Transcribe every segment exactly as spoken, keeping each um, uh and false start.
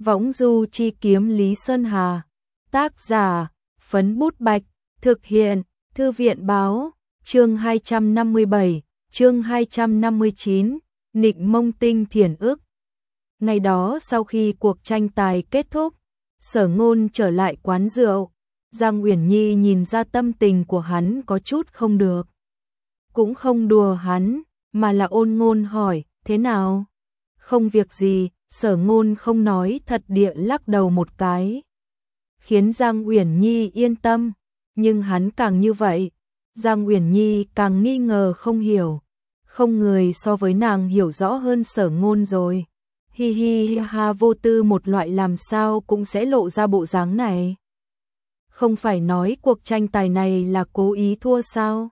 Võng du chi kiếm Lý Sơn Hà. Tác giả, Phấn Bút Bạch. Thực hiện, Thư viện báo. Chương hai trăm năm mươi bảy, chương hai trăm năm mươi chín, Nịnh Mông Tinh Thiền ức. Ngày đó sau khi cuộc tranh tài kết thúc, Sở Ngôn trở lại quán rượu. Giang Uyển Nhi nhìn ra tâm tình của hắn có chút không được. Cũng không đùa hắn, mà là ôn ngôn hỏi, thế nào? Không việc gì, Sở Ngôn không nói thật địa lắc đầu một cái. Khiến Giang Uyển Nhi yên tâm, nhưng hắn càng như vậy, Giang Uyển Nhi càng nghi ngờ không hiểu. Không người so với nàng hiểu rõ hơn Sở Ngôn rồi. Hi hi ha, vô tư một loại làm sao cũng sẽ lộ ra bộ dáng này. Không phải nói cuộc tranh tài này là cố ý thua sao?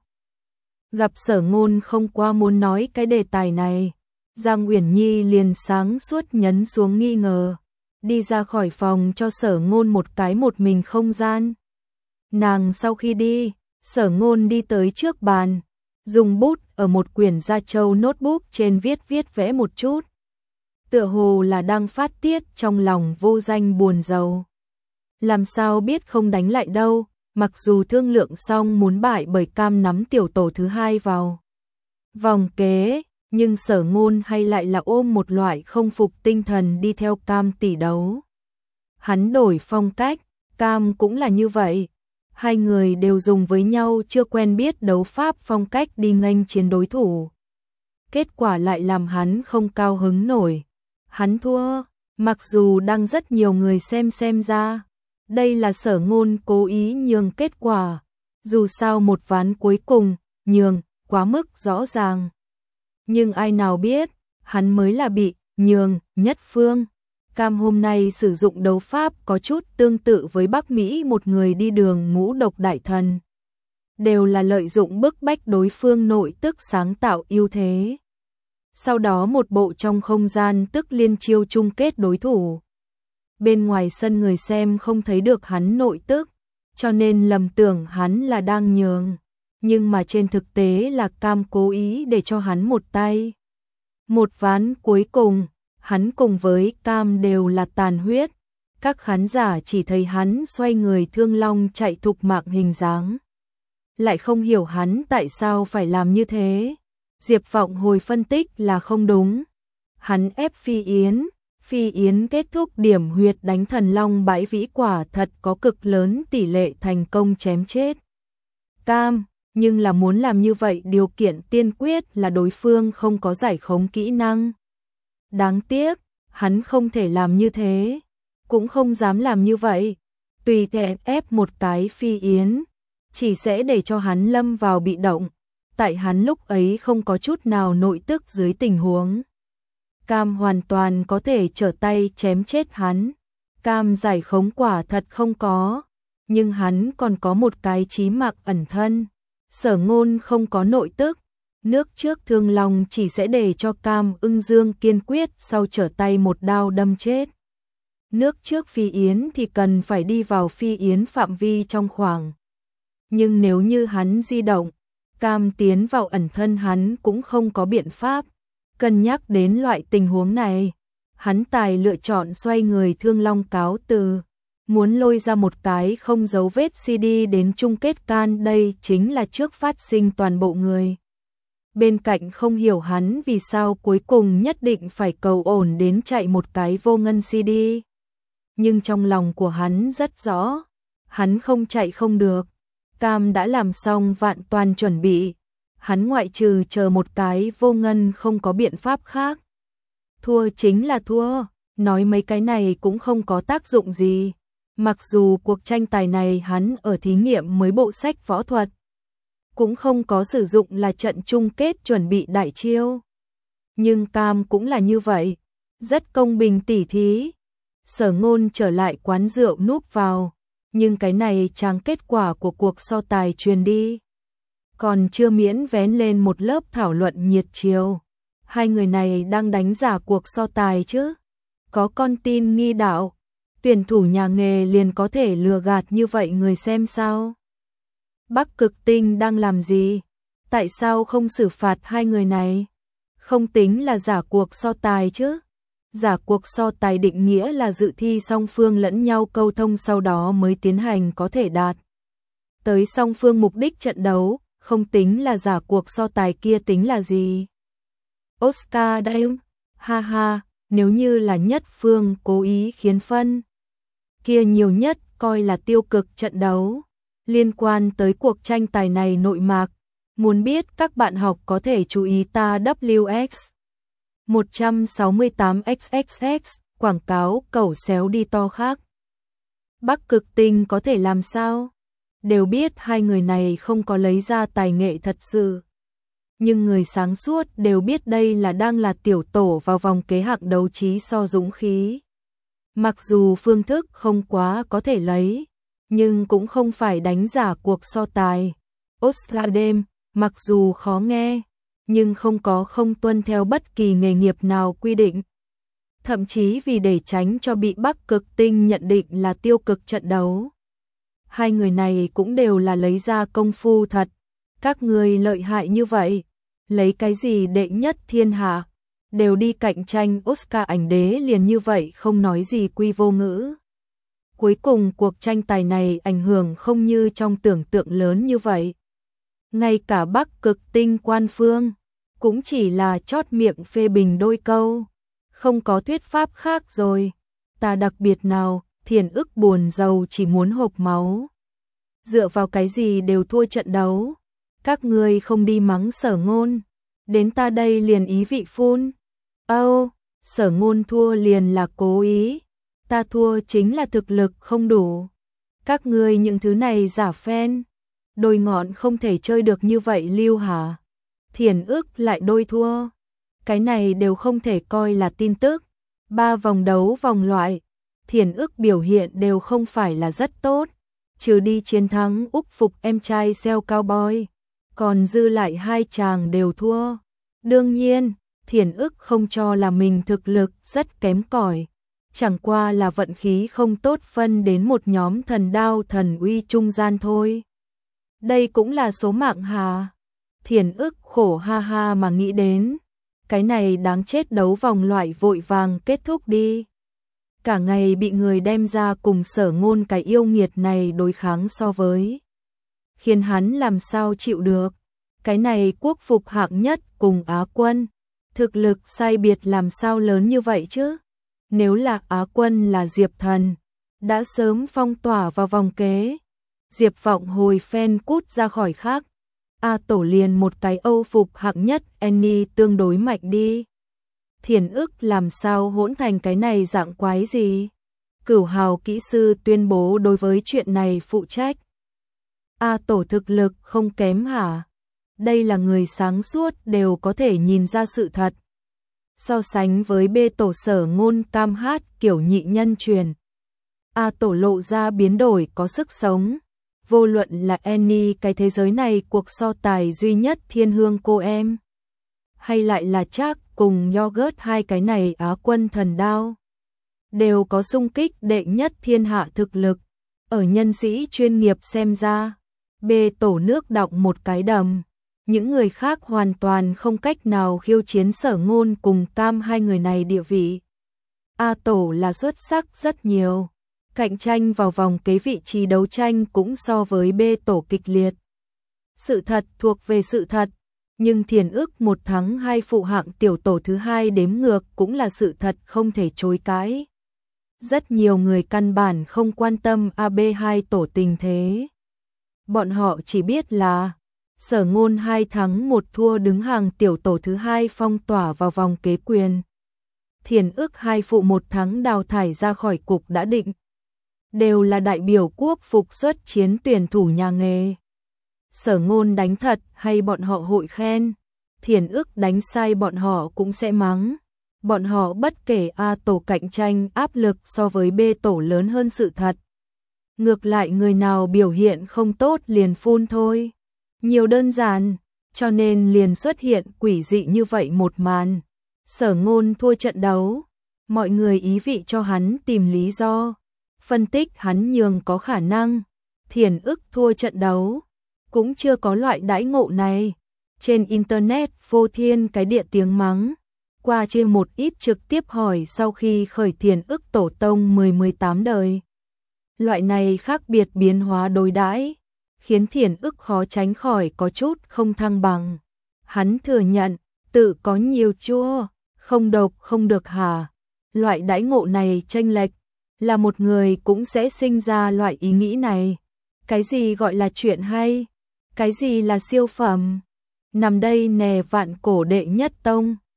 Gặp Sở Ngôn không qua muốn nói cái đề tài này, Giang Uyển Nhi liền sáng suốt nhấn xuống nghi ngờ, đi ra khỏi phòng cho Sở Ngôn một cái một mình không gian. Nàng sau khi đi, Sở Ngôn đi tới trước bàn, dùng bút ở một quyển da trâu notebook trên viết viết vẽ một chút. Tựa hồ là đang phát tiết trong lòng vô danh buồn rầu. Làm sao biết không đánh lại đâu, mặc dù thương lượng xong muốn bại bởi Cam nắm tiểu tổ thứ hai vào vòng kế, nhưng Sở Ngôn hay lại là ôm một loại không phục tinh thần đi theo Cam tỷ đấu. Hắn đổi phong cách, Cam cũng là như vậy. Hai người đều dùng với nhau chưa quen biết đấu pháp phong cách đi nghênh chiến đối thủ. Kết quả lại làm hắn không cao hứng nổi. Hắn thua, mặc dù đang rất nhiều người xem xem ra. Đây là Sở Ngôn cố ý nhường kết quả. Dù sao một ván cuối cùng, nhường, quá mức rõ ràng. Nhưng ai nào biết, hắn mới là bị nhường nhất phương. Cam hôm nay sử dụng đấu pháp có chút tương tự với Bắc Mỹ một người đi đường ngũ độc đại thần. Đều là lợi dụng bức bách đối phương nội tức sáng tạo ưu thế. Sau đó một bộ trong không gian tức liên chiêu chung kết đối thủ. Bên ngoài sân người xem không thấy được hắn nội tức, cho nên lầm tưởng hắn là đang nhường. Nhưng mà trên thực tế là Cam cố ý để cho hắn một tay. Một ván cuối cùng, hắn cùng với Cam đều là tàn huyết. Các khán giả chỉ thấy hắn xoay người thương long chạy thục mạng hình dáng. Lại không hiểu hắn tại sao phải làm như thế. Diệp Vọng hồi phân tích là không đúng. Hắn ép Phi Yến, Phi Yến kết thúc điểm huyệt đánh thần long bãi vĩ quả thật có cực lớn tỷ lệ thành công chém chết Cam, nhưng là muốn làm như vậy điều kiện tiên quyết là đối phương không có giải khống kỹ năng. Đáng tiếc, hắn không thể làm như thế, cũng không dám làm như vậy. Tùy tiện ép một cái Phi Yến, chỉ sẽ để cho hắn lâm vào bị động. Tại hắn lúc ấy không có chút nào nội tức dưới tình huống. Cam hoàn toàn có thể trở tay chém chết hắn. Cam giải khống quả thật không có, nhưng hắn còn có một cái chí mạng ẩn thân. Sở Ngôn không có nội tức, nước trước thương long chỉ sẽ để cho Cam ưng dương kiên quyết sau trở tay một đao đâm chết. Nước trước Phi Yến thì cần phải đi vào Phi Yến phạm vi trong khoảng. Nhưng nếu như hắn di động, Cam tiến vào ẩn thân hắn cũng không có biện pháp. Cân nhắc đến loại tình huống này, hắn tài lựa chọn xoay người thương long cáo từ. Muốn lôi ra một cái không dấu vết xê đê đến chung kết can, đây chính là trước phát sinh toàn bộ người. Bên cạnh không hiểu hắn vì sao cuối cùng nhất định phải cầu ổn đến chạy một cái vô ngân xê đê. Nhưng trong lòng của hắn rất rõ, hắn không chạy không được. Cam đã làm xong vạn toàn chuẩn bị, hắn ngoại trừ chờ một cái vô ngân không có biện pháp khác. Thua chính là thua, nói mấy cái này cũng không có tác dụng gì. Mặc dù cuộc tranh tài này hắn ở thí nghiệm mới bộ sách võ thuật, cũng không có sử dụng là trận chung kết chuẩn bị đại chiêu. Nhưng Cam cũng là như vậy, rất công bình tỉ thí. Sở Ngôn trở lại quán rượu núp vào, nhưng cái này chẳng kết quả của cuộc so tài truyền đi. Còn chưa miễn vén lên một lớp thảo luận nhiệt chiều. Hai người này đang đánh giả cuộc so tài chứ. Có con tin nghi đạo, tuyển thủ nhà nghề liền có thể lừa gạt như vậy người xem sao? Bắc Cực Tinh đang làm gì? Tại sao không xử phạt hai người này? Không tính là giả cuộc so tài chứ? Giả cuộc so tài định nghĩa là dự thi song phương lẫn nhau câu thông sau đó mới tiến hành có thể đạt tới song phương mục đích trận đấu, không tính là giả cuộc so tài kia tính là gì? Oscar Wilde, ha ha, nếu như là nhất phương cố ý khiến phân kia nhiều nhất coi là tiêu cực trận đấu. Liên quan tới cuộc tranh tài này nội mạc, muốn biết các bạn học có thể chú ý ta W X một sáu tám X X X, quảng cáo cẩu xéo đi to khác. Bắc Cực Tinh có thể làm sao? Đều biết hai người này không có lấy ra tài nghệ thật sự. Nhưng người sáng suốt đều biết đây là đang là tiểu tổ vào vòng kế hạng đấu trí so dũng khí. Mặc dù phương thức không quá có thể lấy, nhưng cũng không phải đánh giả cuộc so tài. Oscar đêm, mặc dù khó nghe, nhưng không có không tuân theo bất kỳ nghề nghiệp nào quy định. Thậm chí vì để tránh cho bị Bắc Cực Tinh nhận định là tiêu cực trận đấu. Hai người này cũng đều là lấy ra công phu thật. Các người lợi hại như vậy, lấy cái gì đệ nhất thiên hạ, đều đi cạnh tranh Oscar ảnh đế liền như vậy không nói gì quy vô ngữ. Cuối cùng cuộc tranh tài này ảnh hưởng không như trong tưởng tượng lớn như vậy. Ngay cả Bắc Cực Tinh quan phương, cũng chỉ là chót miệng phê bình đôi câu. Không có thuyết pháp khác rồi. Ta đặc biệt nào, Thiền Ức buồn giàu chỉ muốn hộp máu. Dựa vào cái gì đều thua trận đấu. Các ngươi không đi mắng Sở Ngôn. Đến ta đây liền ý vị phun. Âu, oh, Sở Ngôn thua liền là cố ý. Ta thua chính là thực lực không đủ. Các ngươi những thứ này giả phen. Đôi ngọn không thể chơi được như vậy lưu hả? Thiền Ức lại đôi thua. Cái này đều không thể coi là tin tức. Ba vòng đấu vòng loại, Thiền Ức biểu hiện đều không phải là rất tốt. Trừ đi chiến thắng Úc phục em trai Seo Cowboy, còn dư lại hai chàng đều thua. Đương nhiên, Thiền Ức không cho là mình thực lực rất kém cỏi, chẳng qua là vận khí không tốt phân đến một nhóm thần đao thần uy trung gian thôi. Đây cũng là số mạng hà. Thiền Ức khổ ha ha mà nghĩ đến, cái này đáng chết đấu vòng loại vội vàng kết thúc đi. Cả ngày bị người đem ra cùng Sở Ngôn cái yêu nghiệt này đối kháng so với. Khiến hắn làm sao chịu được. Cái này quốc phục hạng nhất cùng Á quân. Thực lực sai biệt làm sao lớn như vậy chứ? Nếu là Á quân là Diệp Thần, đã sớm phong tỏa vào vòng kế. Diệp Vọng hồi phen cút ra khỏi khác. A tổ liền một cái Âu phục hạng nhất Annie tương đối mạnh đi. Thiền Ức làm sao hỗn thành cái này dạng quái gì? Cửu Hào kỹ sư tuyên bố đối với chuyện này phụ trách. A tổ thực lực không kém hả? Đây là người sáng suốt đều có thể nhìn ra sự thật. So sánh với B tổ Sở Ngôn cam hát kiểu nhị nhân truyền, A tổ lộ ra biến đổi có sức sống. Vô luận là Annie cái thế giới này cuộc so tài duy nhất thiên hương cô em, hay lại là Trác cùng Yogurt hai cái này Á quân thần đao, đều có xung kích đệ nhất thiên hạ thực lực. Ở nhân sĩ chuyên nghiệp xem ra, B tổ nước đọng một cái đầm. Những người khác hoàn toàn không cách nào khiêu chiến Sở Ngôn cùng Cam hai người này địa vị. A tổ là xuất sắc rất nhiều. Cạnh tranh vào vòng kế vị trí đấu tranh cũng so với B tổ kịch liệt. Sự thật thuộc về sự thật, nhưng Thiền Ức một thắng hai phụ hạng tiểu tổ thứ hai đếm ngược cũng là sự thật không thể chối cãi. Rất nhiều người căn bản không quan tâm A B hai tổ tình thế. Bọn họ chỉ biết là Sở Ngôn hai thắng một thua đứng hàng tiểu tổ thứ hai phong tỏa vào vòng kế quyền. Thiền Ức hai phụ một thắng đào thải ra khỏi cục đã định. Đều là đại biểu quốc phục xuất chiến tuyển thủ nhà nghề. Sở Ngôn đánh thật hay bọn họ hội khen, Thiền Ức đánh sai bọn họ cũng sẽ mắng. Bọn họ bất kể A tổ cạnh tranh áp lực so với B tổ lớn hơn sự thật. Ngược lại người nào biểu hiện không tốt liền phun thôi. Nhiều đơn giản, cho nên liền xuất hiện quỷ dị như vậy một màn. Sở Ngôn thua trận đấu, mọi người ý vị cho hắn tìm lý do. Phân tích hắn nhường có khả năng. Thiền Ức thua trận đấu, cũng chưa có loại đãi ngộ này. Trên internet vô thiên cái địa tiếng mắng. qua chia một ít trực tiếp hỏi sau khi khởi thiền ức tổ tông mười mười tám đời. Loại này khác biệt biến hóa đối đãi khiến thiền ức khó tránh khỏi có chút không thăng bằng. Hắn thừa nhận, tự có nhiều chua, không độc không được hả. Loại đãi ngộ này chênh lệch, là một người cũng sẽ sinh ra loại ý nghĩ này. Cái gì gọi là chuyện hay? Cái gì là siêu phẩm? Nằm đây nè vạn cổ đệ nhất tông.